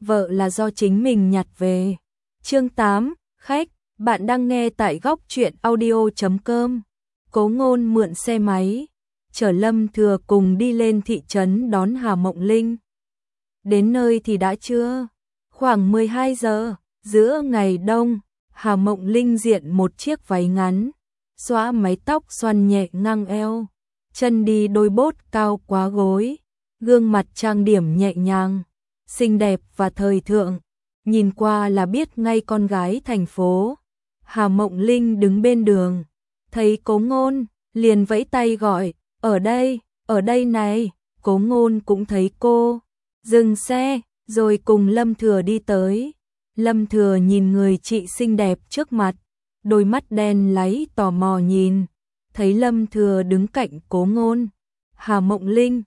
vợ là do chính mình nhặt về. Chương 8, khách, bạn đang nghe tại góc truyện audio.com. Cố Ngôn mượn xe máy, chở Lâm Thừa cùng đi lên thị trấn đón Hà Mộng Linh. Đến nơi thì đã trưa, khoảng 12 giờ, giữa ngày đông, Hà Mộng Linh diện một chiếc váy ngắn, xõa mái tóc xoăn nhẹ ngang eo, chân đi đôi bốt cao quá gối, gương mặt trang điểm nhẹ nhàng, xinh đẹp và thời thượng, nhìn qua là biết ngay con gái thành phố. Hà Mộng Linh đứng bên đường, thấy Cố Ngôn, liền vẫy tay gọi, ở đây này. Cố Ngôn cũng thấy cô, dừng xe, rồi cùng Lâm Thừa đi tới. Lâm Thừa nhìn người chị xinh đẹp trước mặt, đôi mắt đen láy tò mò nhìn, thấy Lâm Thừa đứng cạnh Cố Ngôn. Hà Mộng Linh,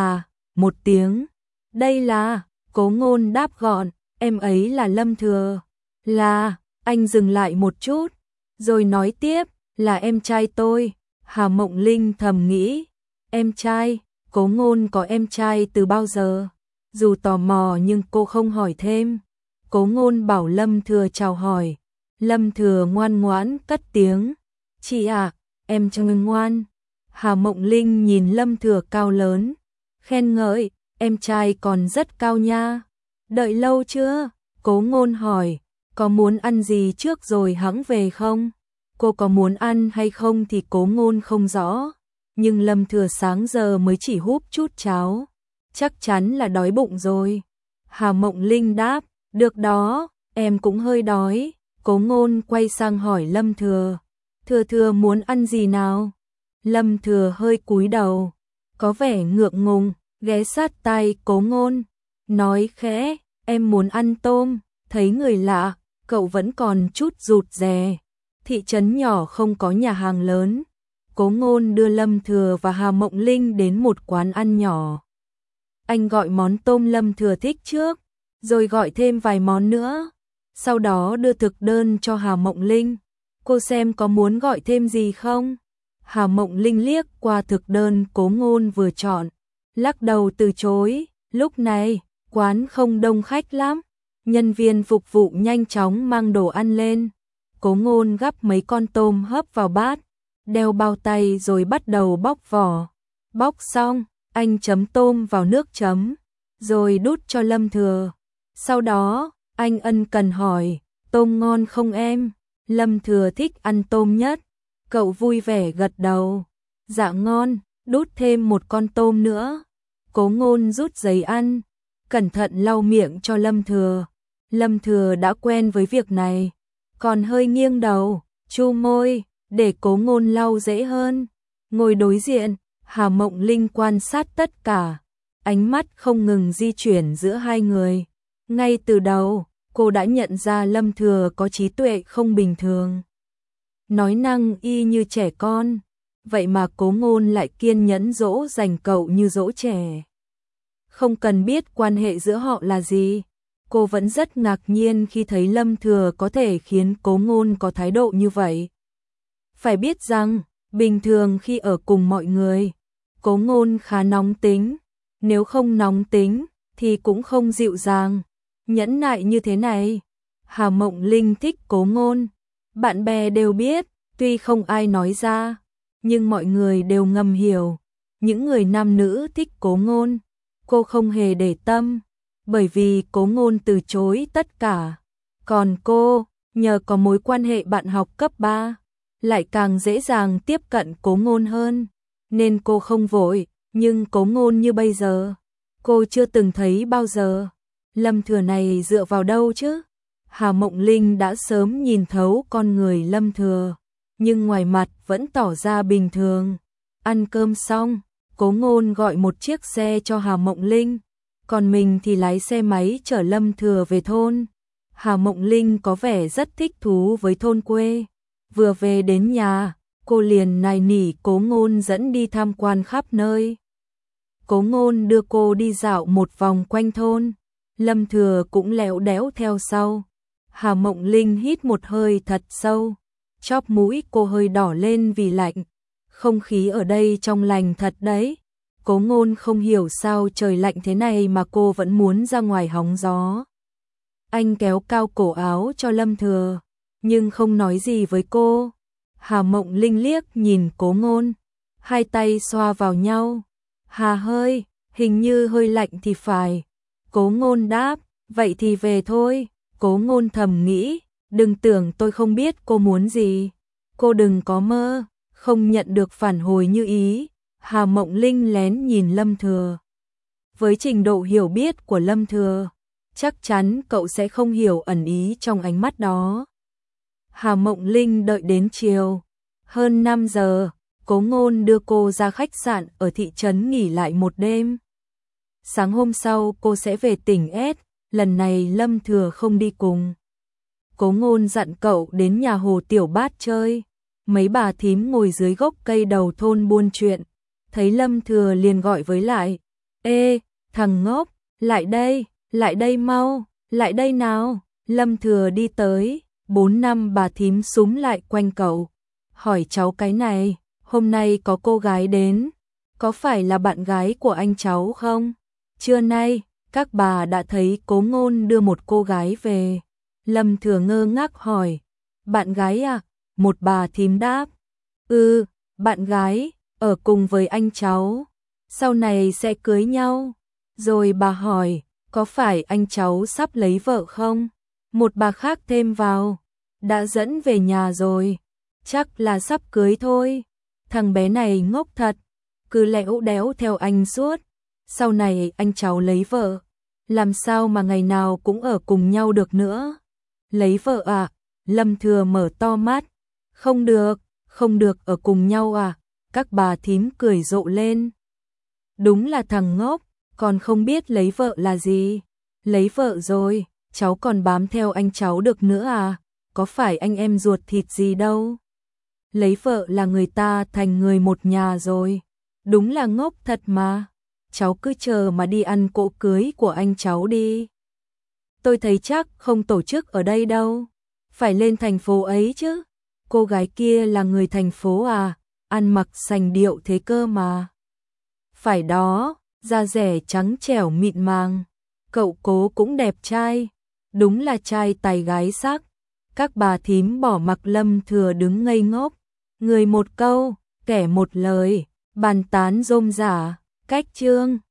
một tiếng. Đây là, Cố Ngôn đáp gọn, em ấy là Lâm Thừa. Là, anh dừng lại một chút, rồi nói tiếp, là em trai tôi. Hà Mộng Linh thầm nghĩ, em trai, Cố Ngôn có em trai từ bao giờ? Dù tò mò nhưng cô không hỏi thêm. Cố Ngôn bảo Lâm Thừa chào hỏi. Lâm Thừa ngoan ngoãn cất tiếng, chị ạ, em cho người ngoan. Hà Mộng Linh nhìn Lâm Thừa cao lớn, khen ngợi, em trai còn rất cao nha. Đợi lâu chưa? Cố Ngôn hỏi, có muốn ăn gì trước rồi hẵng về không? Cô có muốn ăn hay không thì Cố Ngôn không rõ, nhưng Lâm Thừa sáng giờ mới chỉ húp chút cháo, chắc chắn là đói bụng rồi. Hà Mộng Linh đáp, được đó, em cũng hơi đói. Cố Ngôn quay sang hỏi Lâm Thừa, Thừa muốn ăn gì nào? Lâm Thừa hơi cúi đầu, có vẻ ngượng ngùng, ghé sát tai Cố Ngôn, nói khẽ, em muốn ăn tôm. Thấy người lạ, cậu vẫn còn chút rụt rè. Thị trấn nhỏ không có nhà hàng lớn. Cố Ngôn đưa Lâm Thừa và Hà Mộng Linh đến một quán ăn nhỏ. Anh gọi món tôm Lâm Thừa thích trước, rồi gọi thêm vài món nữa. Sau đó đưa thực đơn cho Hà Mộng Linh. Cô xem có muốn gọi thêm gì không? Hà Mộng Linh liếc qua thực đơn Cố Ngôn vừa chọn, lắc đầu từ chối. Lúc này, quán không đông khách lắm. Nhân viên phục vụ nhanh chóng mang đồ ăn lên. Cố Ngôn gắp mấy con tôm hấp vào bát, đeo bao tay rồi bắt đầu bóc vỏ. Bóc xong, anh chấm tôm vào nước chấm, rồi đút cho Lâm Thừa. Sau đó, anh ân cần hỏi, tôm ngon không em? Lâm Thừa thích ăn tôm nhất. Cậu vui vẻ gật đầu. Dạ ngon, đút thêm một con tôm nữa. Cố Ngôn rút giấy ăn, cẩn thận lau miệng cho Lâm Thừa. Lâm Thừa đã quen với việc này, còn hơi nghiêng đầu, chu môi, để Cố Ngôn lau dễ hơn. Ngồi đối diện, Hà Mộng Linh quan sát tất cả, ánh mắt không ngừng di chuyển giữa hai người. Ngay từ đầu, cô đã nhận ra Lâm Thừa có trí tuệ không bình thường. Nói năng y như trẻ con, vậy mà Cố Ngôn lại kiên nhẫn dỗ dành cậu như dỗ trẻ. Không cần biết quan hệ giữa họ là gì, cô vẫn rất ngạc nhiên khi thấy Lâm Thừa có thể khiến Cố Ngôn có thái độ như vậy. Phải biết rằng, bình thường khi ở cùng mọi người, Cố Ngôn khá nóng tính, nếu không nóng tính thì cũng không dịu dàng, nhẫn nại như thế này. Hà Mộng Linh thích Cố Ngôn, bạn bè đều biết, tuy không ai nói ra, nhưng mọi người đều ngầm hiểu. Những người nam nữ thích Cố Ngôn, cô không hề để tâm, bởi vì Cố Ngôn từ chối tất cả. Còn cô, nhờ có mối quan hệ bạn học cấp 3, lại càng dễ dàng tiếp cận Cố Ngôn hơn, nên cô không vội, nhưng Cố Ngôn như bây giờ, cô chưa từng thấy bao giờ. Lâm Thừa này dựa vào đâu chứ? Hà Mộng Linh đã sớm nhìn thấu con người Lâm Thừa, nhưng ngoài mặt vẫn tỏ ra bình thường. Ăn cơm xong, Cố Ngôn gọi một chiếc xe cho Hà Mộng Linh, còn mình thì lái xe máy chở Lâm Thừa về thôn. Hà Mộng Linh có vẻ rất thích thú với thôn quê. Vừa về đến nhà, cô liền nài nỉ Cố Ngôn dẫn đi tham quan khắp nơi. Cố Ngôn đưa cô đi dạo một vòng quanh thôn, Lâm Thừa cũng lẽo đẽo theo sau. Hà Mộng Linh hít một hơi thật sâu, chóp mũi cô hơi đỏ lên vì lạnh. Không khí ở đây trong lành thật đấy. Cố Ngôn không hiểu sao trời lạnh thế này mà cô vẫn muốn ra ngoài hóng gió. Anh kéo cao cổ áo cho Lâm Thừa, nhưng không nói gì với cô. Hà Mộng Linh liếc nhìn Cố Ngôn, hai tay xoa vào nhau. Hà hơi, hình như hơi lạnh thì phải. Cố Ngôn đáp, vậy thì về thôi. Cố Ngôn thầm nghĩ, đừng tưởng tôi không biết cô muốn gì. Cô đừng có mơ, không nhận được phản hồi như ý. Hà Mộng Linh lén nhìn Lâm Thừa. Với trình độ hiểu biết của Lâm Thừa, chắc chắn cậu sẽ không hiểu ẩn ý trong ánh mắt đó. Hà Mộng Linh đợi đến chiều, hơn 5 giờ, Cố Ngôn đưa cô ra khách sạn ở thị trấn nghỉ lại một đêm. Sáng hôm sau cô sẽ về tỉnh S, lần này Lâm Thừa không đi cùng. Cố Ngôn dặn cậu đến nhà Hồ Tiểu Bát chơi. Mấy bà thím ngồi dưới gốc cây đầu thôn buôn chuyện. Thấy Lâm Thừa liền gọi với lại. Ê, thằng ngốc, lại đây mau, lại đây nào. Lâm Thừa đi tới, 4 năm bà thím súm lại quanh cậu. Hỏi cháu cái này, hôm nay có cô gái đến, có phải là bạn gái của anh cháu không? Trưa nay, các bà đã thấy Cố Ngôn đưa một cô gái về. Lâm Thừa ngơ ngác hỏi, bạn gái à? Một bà thím đáp, bạn gái, ở cùng với anh cháu, sau này sẽ cưới nhau. Rồi bà hỏi, có phải anh cháu sắp lấy vợ không? Một bà khác thêm vào, đã dẫn về nhà rồi, chắc là sắp cưới thôi. Thằng bé này ngốc thật, cứ lẽo đẽo theo anh suốt. Sau này anh cháu lấy vợ, làm sao mà ngày nào cũng ở cùng nhau được nữa? Lấy vợ à? Lâm Thừa mở to mắt, không được ở cùng nhau à? Các bà thím cười rộ lên. Đúng là thằng ngốc, còn không biết lấy vợ là gì. Lấy vợ rồi, cháu còn bám theo anh cháu được nữa à? Có phải anh em ruột thịt gì đâu. Lấy vợ là người ta thành người một nhà rồi. Đúng là ngốc thật mà. Cháu cứ chờ mà đi ăn cỗ cưới của anh cháu đi. Tôi thấy chắc không tổ chức ở đây đâu. Phải lên thành phố ấy chứ. Cô gái kia là người thành phố à? Ăn mặc sành điệu thế cơ mà. Phải đó, da rẻ trắng trẻo mịn màng. Cậu Cố cũng đẹp trai. Đúng là trai tài gái sắc. Các bà thím bỏ mặc Lâm Thừa đứng ngây ngốc. Người một câu, kẻ một lời, bàn tán rôm rả. Cách chương